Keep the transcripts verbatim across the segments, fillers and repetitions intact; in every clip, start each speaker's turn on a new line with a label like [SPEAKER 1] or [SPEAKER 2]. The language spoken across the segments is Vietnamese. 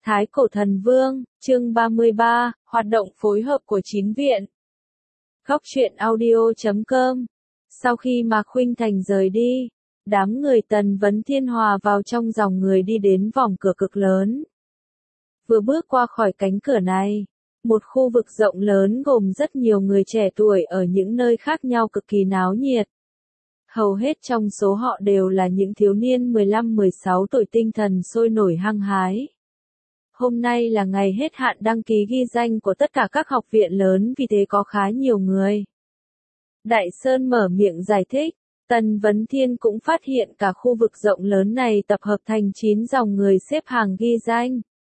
[SPEAKER 1] Thái Cổ Thần Vương, chương ba mươi ba, hoạt động phối hợp của chín viện. Góc truyện audio chấm com. Sau khi Mạc Khuynh Thành rời đi, đám người Tần Vấn Thiên hòa vào trong dòng người đi đến vòng cửa cực lớn. Vừa bước qua khỏi cánh cửa này, một khu vực rộng lớn gồm rất nhiều người trẻ tuổi ở những nơi khác nhau cực kỳ náo nhiệt. Hầu hết trong số họ đều là những thiếu niên mười lăm mười sáu tuổi tinh thần sôi nổi hăng hái. Hôm nay là ngày hết hạn đăng ký ghi danh của tất cả các học viện lớn, vì thế có khá nhiều người. Đại Sơn mở miệng giải thích, Tần Vấn Thiên cũng phát hiện cả khu vực rộng lớn này tập hợp thành chín dòng người xếp hàng ghi danh.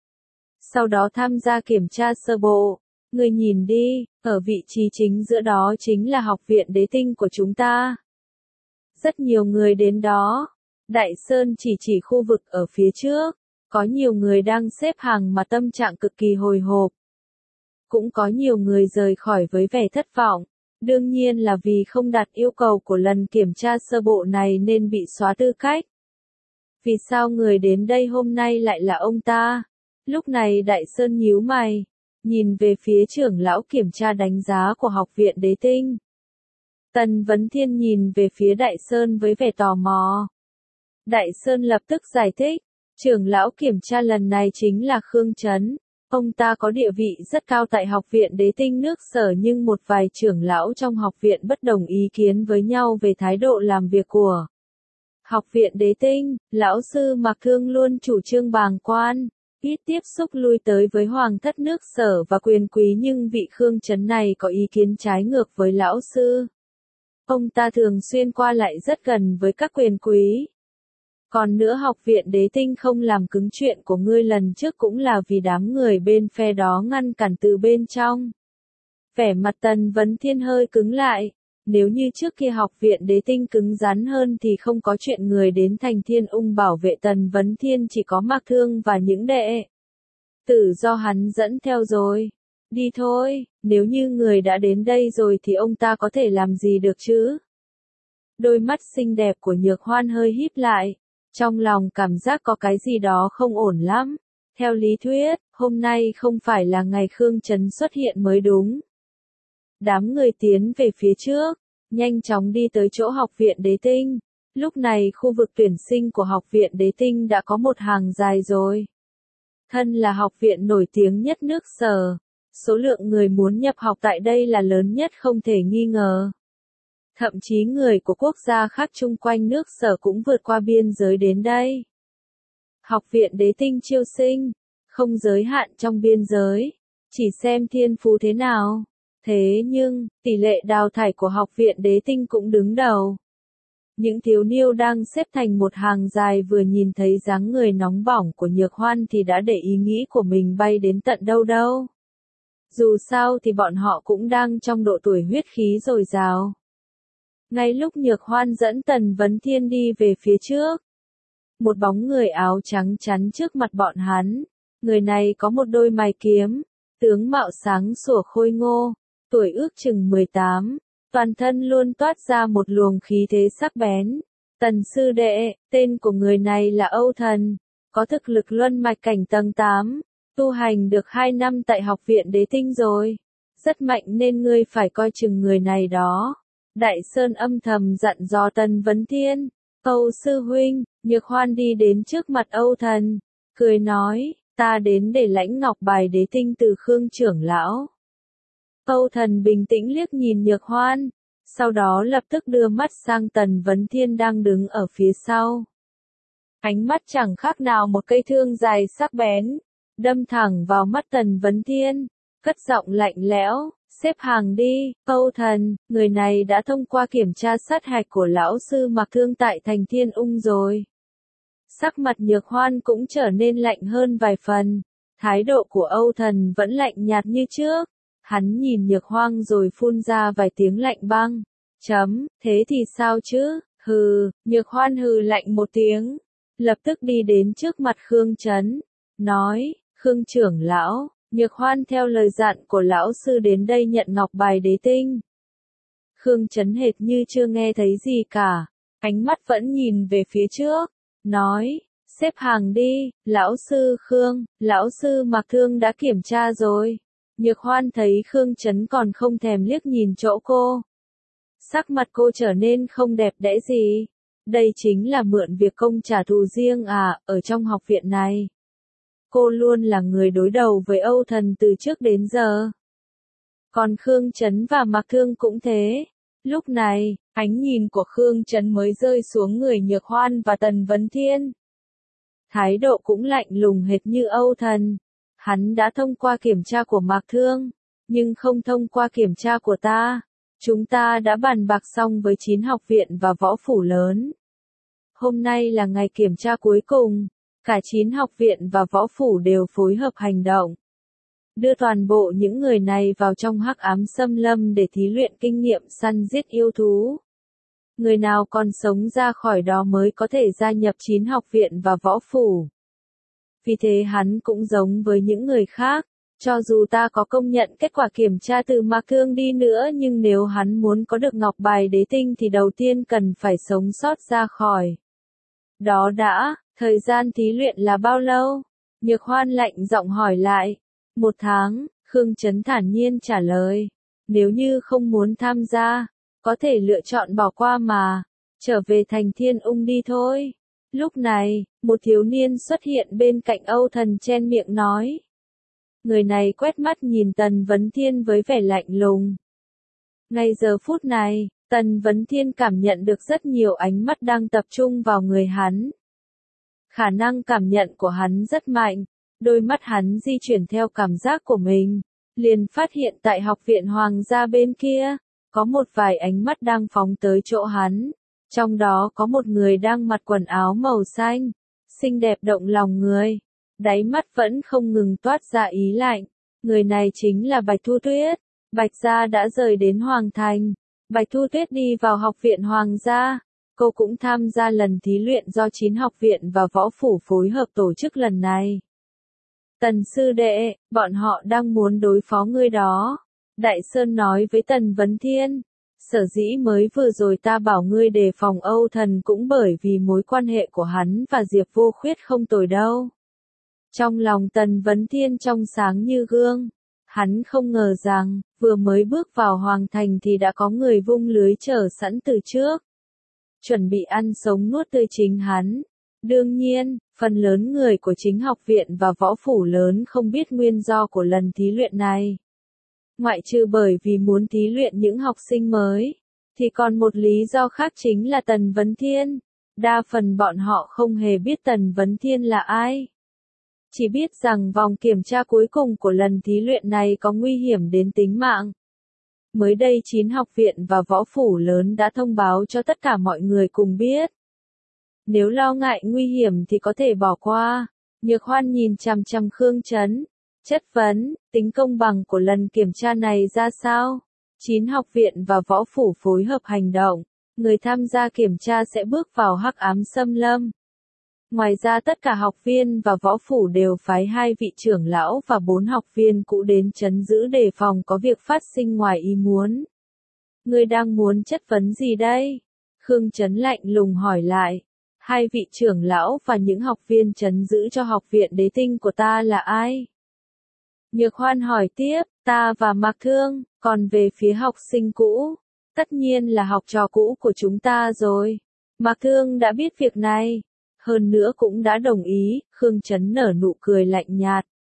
[SPEAKER 1] Sau đó tham gia kiểm tra sơ bộ, người nhìn đi, ở vị trí chính giữa đó chính là học viện đế tinh của chúng ta. Rất nhiều người đến đó. Đại Sơn chỉ chỉ khu vực ở phía trước. Có nhiều người đang xếp hàng mà tâm trạng cực kỳ hồi hộp. Cũng có nhiều người rời khỏi với vẻ thất vọng. Đương nhiên là vì không đạt yêu cầu của lần kiểm tra sơ bộ này nên bị xóa tư cách. Vì sao người đến đây hôm nay lại là ông ta? Lúc này Đại Sơn nhíu mày, nhìn về phía trưởng lão kiểm tra đánh giá của học viện đế tinh. Tần Vấn Thiên nhìn về phía Đại Sơn với vẻ tò mò. Đại Sơn lập tức giải thích, trưởng lão kiểm tra lần này chính là Khương Chấn. Ông ta có địa vị rất cao tại học viện đế tinh nước Sở, nhưng một vài trưởng lão trong học viện bất đồng ý kiến với nhau về thái độ làm việc của học viện đế tinh. Lão sư Mạc Thương luôn chủ trương bàng quan, ít tiếp xúc lui tới với hoàng thất nước Sở và quyền quý, nhưng vị Khương Chấn này có ý kiến trái ngược với lão sư. Ông ta thường xuyên qua lại rất gần với các quyền quý. Còn nữa, học viện đế tinh không làm cứng chuyện của ngươi lần trước cũng là vì đám người bên phe đó ngăn cản từ bên trong. Vẻ mặt Tần Vấn Thiên hơi cứng lại. Nếu như trước kia học viện đế tinh cứng rắn hơn thì không có chuyện người đến thành Thiên Ung bảo vệ Tần Vấn Thiên, chỉ có Mạc Thương và những đệ tử do hắn dẫn theo rồi. Đi thôi, nếu như người đã đến đây rồi thì ông ta có thể làm gì được chứ? Đôi mắt xinh đẹp của Nhược Hoan hơi híp lại. Trong lòng cảm giác có cái gì đó không ổn lắm. Theo lý thuyết, hôm nay không phải là ngày Khương Chấn xuất hiện mới đúng. Đám người tiến về phía trước, nhanh chóng đi tới chỗ học viện đế tinh. Lúc này khu vực tuyển sinh của học viện đế tinh đã có một hàng dài rồi. Thân là học viện nổi tiếng nhất nước Sở, số lượng người muốn nhập học tại đây là lớn nhất không thể nghi ngờ. Thậm chí người của quốc gia khác chung quanh nước Sở cũng vượt qua biên giới đến đây. Học viện đế tinh chiêu sinh, không giới hạn trong biên giới, chỉ xem thiên phú thế nào. Thế nhưng, tỷ lệ đào thải của học viện đế tinh cũng đứng đầu. Những thiếu niêu đang xếp thành một hàng dài vừa nhìn thấy dáng người nóng bỏng của Nhược Hoan thì đã để ý nghĩ của mình bay đến tận đâu đâu. Dù sao thì bọn họ cũng đang trong độ tuổi huyết khí dồi dào. Ngay lúc Nhược Hoan dẫn Tần Vấn Thiên đi về phía trước, một bóng người áo trắng chắn trước mặt bọn hắn. Người này có một đôi mày kiếm, tướng mạo sáng sủa khôi ngô, tuổi ước chừng mười tám, toàn thân luôn toát ra một luồng khí thế sắc bén. Tần sư đệ, tên của người này là Âu Thần, có thực lực luân mạch cảnh tầng tám, tu hành được hai năm tại học viện đế tinh rồi. Rất mạnh nên ngươi phải coi chừng người này đó. Đại Sơn âm thầm dặn dò Tần Vấn Thiên. Âu sư huynh. Nhược Hoan đi đến trước mặt Âu Thần, cười nói, ta đến để lãnh ngọc bài đế tinh từ Khương trưởng lão. Âu Thần bình tĩnh liếc nhìn Nhược Hoan, sau đó lập tức đưa mắt sang Tần Vấn Thiên đang đứng ở phía sau. Ánh mắt chẳng khác nào một cây thương dài sắc bén, đâm thẳng vào mắt Tần Vấn Thiên, cất giọng lạnh lẽo. Xếp hàng đi, Âu Thần, người này đã thông qua kiểm tra sát hạch của lão sư Mạc Thương tại thành Thiên Ung rồi. Sắc mặt Nhược Hoan cũng trở nên lạnh hơn vài phần. Thái độ của Âu Thần vẫn lạnh nhạt như trước. Hắn nhìn Nhược Hoan rồi phun ra vài tiếng lạnh băng. Chấm, thế thì sao chứ? Hừ, Nhược Hoan hừ lạnh một tiếng. Lập tức đi đến trước mặt Khương Chấn. Nói, Khương trưởng lão. Nhược Hoan theo lời dặn của lão sư đến đây nhận ngọc bài đế tinh. Khương Chấn hệt như chưa nghe thấy gì cả, ánh mắt vẫn nhìn về phía trước, nói, Xếp hàng đi, lão sư Khương, lão sư Mạc Thương đã kiểm tra rồi. Nhược Hoan thấy Khương Trấn còn không thèm liếc nhìn chỗ cô. Sắc mặt cô trở nên không đẹp đẽ gì. Đây chính là mượn việc công trả thù riêng à, ở trong học viện này. Cô luôn là người đối đầu với Âu Thần từ trước đến giờ. Còn Khương Trấn và Mạc Thương cũng thế. Lúc này, ánh nhìn của Khương Trấn mới rơi xuống người Nhược Hoan và Tần Vấn Thiên. Thái độ cũng lạnh lùng hệt như Âu Thần. Hắn đã thông qua kiểm tra của Mạc Thương, nhưng không thông qua kiểm tra của ta. Chúng ta đã bàn bạc xong với chín học viện và võ phủ lớn. Hôm nay là ngày kiểm tra cuối cùng. Cả chín học viện và võ phủ đều phối hợp hành động. Đưa toàn bộ những người này vào trong hắc ám xâm lâm để thí luyện kinh nghiệm săn giết yêu thú. Người nào còn sống ra khỏi đó mới có thể gia nhập chín học viện và võ phủ. Vì thế hắn cũng giống với những người khác. Cho dù ta có công nhận kết quả kiểm tra từ Mạc Thương đi nữa, nhưng nếu hắn muốn có được ngọc bài đế tinh thì đầu tiên cần phải sống sót ra khỏi. Đó đã, thời gian thí luyện là bao lâu? Nhược Hoan lạnh giọng hỏi lại. Một tháng, Khương Trấn thản nhiên trả lời. Nếu như không muốn tham gia, có thể lựa chọn bỏ qua mà. Trở về thành Thiên Ung đi thôi. Lúc này, một thiếu niên xuất hiện bên cạnh Âu Thần chen miệng nói. Người này quét mắt nhìn Tần Vấn Thiên với vẻ lạnh lùng. Ngay giờ phút này, Tần Vấn Thiên cảm nhận được rất nhiều ánh mắt đang tập trung vào người hắn. Khả năng cảm nhận của hắn rất mạnh, đôi mắt hắn di chuyển theo cảm giác của mình, liền phát hiện tại học viện Hoàng gia bên kia, có một vài ánh mắt đang phóng tới chỗ hắn. Trong đó có một người đang mặc quần áo màu xanh, xinh đẹp động lòng người. Đáy mắt vẫn không ngừng toát ra ý lạnh. Người này chính là Bạch Thu Tuyết. Bạch gia đã rời đến Hoàng Thành. Bạch Thu Tuyết đi vào học viện Hoàng gia. Cô cũng tham gia lần thí luyện do chín học viện và võ phủ phối hợp tổ chức lần này. Tần sư đệ, bọn họ đang muốn đối phó ngươi đó. Đại Sơn nói với Tần Vấn Thiên. Sở dĩ mới vừa rồi ta bảo ngươi đề phòng Âu Thần cũng bởi vì mối quan hệ của hắn và Diệp Vô Khuyết không tồi đâu. Trong lòng Tần Vấn Thiên trong sáng như gương. Hắn không ngờ rằng, vừa mới bước vào Hoàng Thành thì đã có người vung lưới chờ sẵn từ trước. Chuẩn bị ăn sống nuốt tươi chính hắn. Đương nhiên, phần lớn người của chính học viện và võ phủ lớn không biết nguyên do của lần thí luyện này. Ngoại trừ bởi vì muốn thí luyện những học sinh mới, thì còn một lý do khác chính là Tần Vấn Thiên. Đa phần bọn họ không hề biết Tần Vấn Thiên là ai. Chỉ biết rằng vòng kiểm tra cuối cùng của lần thí luyện này có nguy hiểm đến tính mạng. Mới đây chín học viện và võ phủ lớn đã thông báo cho tất cả mọi người cùng biết. Nếu lo ngại nguy hiểm thì có thể bỏ qua. Nhược Hoan nhìn chằm chằm Khương Trấn, chất vấn, tính công bằng của lần kiểm tra này ra sao? Chín học viện và võ phủ phối hợp hành động, người tham gia kiểm tra sẽ bước vào hắc ám xâm lâm. Ngoài ra tất cả học viên và võ phủ đều phái hai vị trưởng lão và bốn học viên cũ đến trấn giữ đề phòng có việc phát sinh ngoài ý muốn. Ngươi đang muốn chất vấn gì đây? Khương Trấn lạnh lùng hỏi lại. Hai vị trưởng lão và những học viên trấn giữ cho học viện đế tinh của ta là ai? Nhược Hoan hỏi tiếp, ta và Mạc Thương, còn về phía học sinh cũ, tất nhiên là học trò cũ của chúng ta rồi. Mạc Thương đã biết việc này, hơn nữa cũng đã đồng ý. Khương Trấn nở nụ cười lạnh nhạt.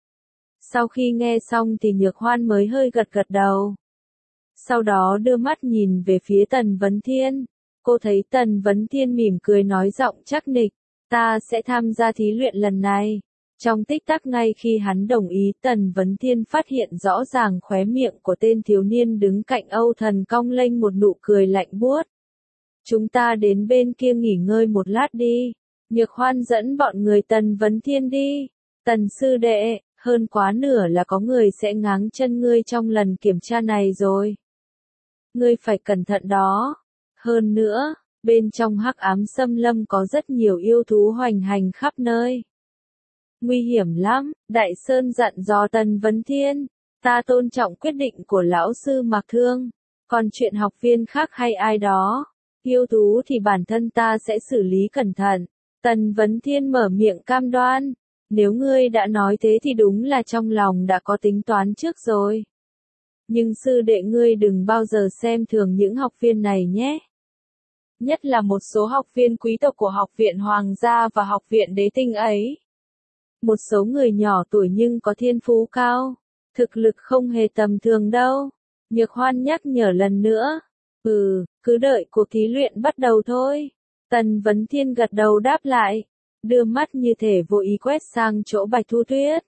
[SPEAKER 1] Sau khi nghe xong thì Nhược Hoan mới hơi gật gật đầu. Sau đó đưa mắt nhìn về phía Tần Vấn Thiên. Cô thấy Tần Vấn Thiên mỉm cười nói giọng chắc nịch, ta sẽ tham gia thí luyện lần này. Trong tích tắc ngay khi hắn đồng ý, Tần Vấn Thiên phát hiện rõ ràng khóe miệng của tên thiếu niên đứng cạnh Âu Thần cong lênh một nụ cười lạnh buốt. Chúng ta đến bên kia nghỉ ngơi một lát đi. Nhược Hoan dẫn bọn người Tần Vấn Thiên đi. Tần sư đệ, hơn quá nửa là có người sẽ ngáng chân ngươi trong lần kiểm tra này rồi. Ngươi phải cẩn thận đó. Hơn nữa, bên trong hắc ám xâm lâm có rất nhiều yêu thú hoành hành khắp nơi. Nguy hiểm lắm, Đại Sơn dặn dò Tần Vấn Thiên. Ta tôn trọng quyết định của lão sư Mạc Thương. Còn chuyện học viên khác hay ai đó, yêu thú thì bản thân ta sẽ xử lý cẩn thận. Tần Vấn Thiên mở miệng cam đoan. Nếu ngươi đã nói thế thì đúng là trong lòng đã có tính toán trước rồi. Nhưng sư đệ ngươi đừng bao giờ xem thường những học viên này nhé. Nhất là một số học viên quý tộc của học viện Hoàng gia và học viện Đế tinh ấy. Một số người nhỏ tuổi nhưng có thiên phú cao. Thực lực không hề tầm thường đâu. Nhược Hoan nhắc nhở lần nữa. Ừ, cứ đợi cuộc thí luyện bắt đầu thôi. Tần Vấn Thiên gật đầu đáp lại. Đưa mắt như thể vô ý quét sang chỗ Bạch Thu Tuyết.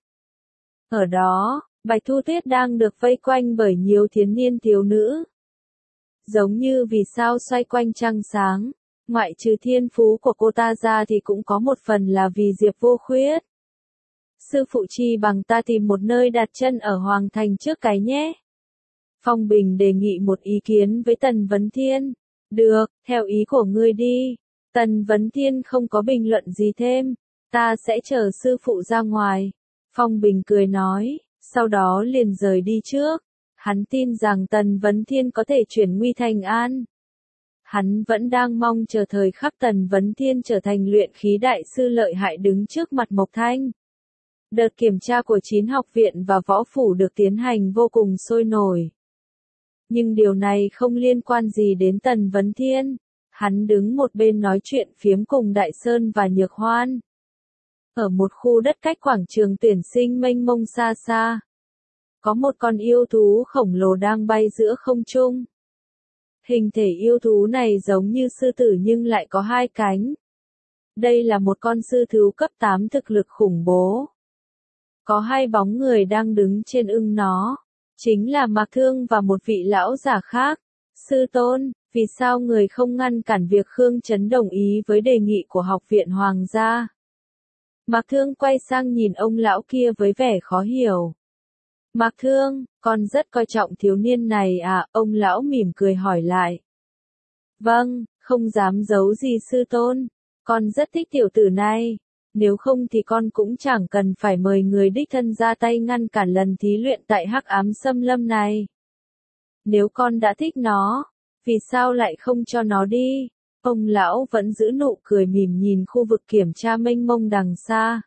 [SPEAKER 1] Ở đó, Bạch Thu Tuyết đang được vây quanh bởi nhiều thiếu niên thiếu nữ. Giống như vì sao xoay quanh trăng sáng, ngoại trừ thiên phú của cô ta ra thì cũng có một phần là vì Diệp Vô Khuyết. Sư phụ chi bằng ta tìm một nơi đặt chân ở Hoàng Thành trước cái nhé. Phong Bình đề nghị một ý kiến với Tần Vấn Thiên. Được, theo ý của ngươi đi. Tần Vấn Thiên không có bình luận gì thêm. Ta sẽ chờ sư phụ ra ngoài. Phong Bình cười nói, sau đó liền rời đi trước. Hắn tin rằng Tần Vấn Thiên có thể chuyển nguy thành an. Hắn vẫn đang mong chờ thời khắc Tần Vấn Thiên trở thành luyện khí đại sư lợi hại đứng trước mặt Mộc Thanh. Đợt kiểm tra của chín học viện và võ phủ được tiến hành vô cùng sôi nổi. Nhưng điều này không liên quan gì đến Tần Vấn Thiên. Hắn đứng một bên nói chuyện phiếm cùng Đại Sơn và Nhược Hoan. Ở một khu đất cách quảng trường tuyển sinh mênh mông xa xa. Có một con yêu thú khổng lồ đang bay giữa không trung. Hình thể yêu thú này giống như sư tử nhưng lại có hai cánh. Đây là một con sư thú cấp tám thực lực khủng bố. Có hai bóng người đang đứng trên ưng nó. Chính là Mạc Thương và một vị lão giả khác. Sư tôn, vì sao người không ngăn cản việc Khương Chấn đồng ý với đề nghị của học viện Hoàng gia? Mạc Thương quay sang nhìn ông lão kia với vẻ khó hiểu. Mạc Thương, con rất coi trọng thiếu niên này à, ông lão mỉm cười hỏi lại. Vâng, không dám giấu gì sư tôn, con rất thích tiểu tử này, nếu không thì con cũng chẳng cần phải mời người đích thân ra tay ngăn cản lần thí luyện tại Hắc Ám Xâm Lâm này. Nếu con đã thích nó, vì sao lại không cho nó đi? Ông lão vẫn giữ nụ cười mỉm nhìn khu vực kiểm tra mênh mông đằng xa.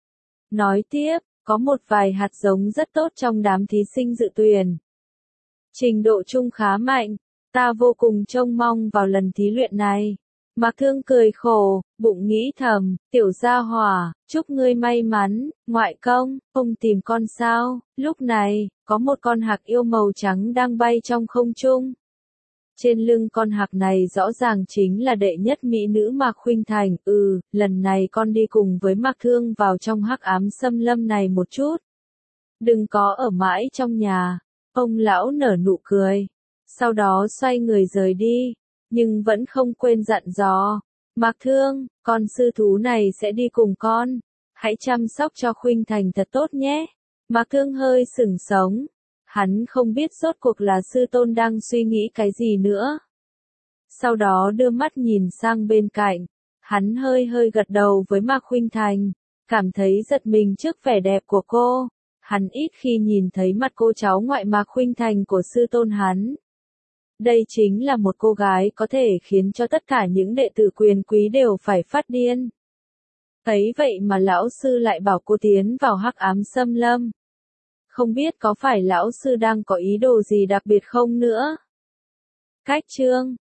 [SPEAKER 1] Nói tiếp, có một vài hạt giống rất tốt trong đám thí sinh dự tuyển. Trình độ chung khá mạnh, ta vô cùng trông mong vào lần thí luyện này. Mạc Thương cười khổ, bụng nghĩ thầm, tiểu gia hỏa, chúc ngươi may mắn, ngoại công, không tìm con sao. Lúc này, có một con hạc yêu màu trắng đang bay trong không trung. Trên lưng con hạc này rõ ràng chính là đệ nhất mỹ nữ Mạc Khuynh Thành. Ừ, lần này con đi cùng với Mạc Thương vào trong Hắc Ám Xâm Lâm này một chút. Đừng có ở mãi trong nhà. Ông lão nở nụ cười. Sau đó xoay người rời đi. Nhưng vẫn không quên dặn dò. Mạc Thương, con sư thú này sẽ đi cùng con. Hãy chăm sóc cho Khuynh Thành thật tốt nhé. Mạc Thương hơi sửng sống. Hắn không biết rốt cuộc là sư tôn đang suy nghĩ cái gì nữa. Sau đó đưa mắt nhìn sang bên cạnh. Hắn hơi hơi gật đầu với Mạc Khuynh Thành. Cảm thấy giật mình trước vẻ đẹp của cô. Hắn ít khi nhìn thấy mặt cô cháu ngoại Mạc Khuynh Thành của sư tôn hắn. Đây chính là một cô gái có thể khiến cho tất cả những đệ tử quyền quý đều phải phát điên. Thấy vậy mà lão sư lại bảo cô tiến vào Hắc Ám Xâm Lâm. Không biết có phải lão sư đang có ý đồ gì đặc biệt không nữa? Cách chương